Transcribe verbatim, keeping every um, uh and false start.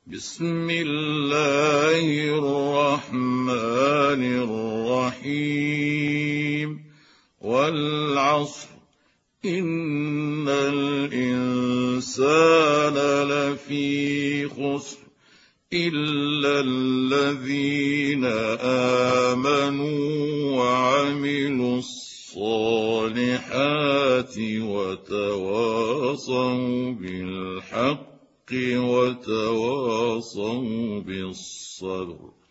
بسم الله الرحمن الرحيم والعصر إن الإنسان لفي خسر إلا الذين آمنوا وعملوا الصالحات وتواصوا بالحق وتواصوا بالصبر.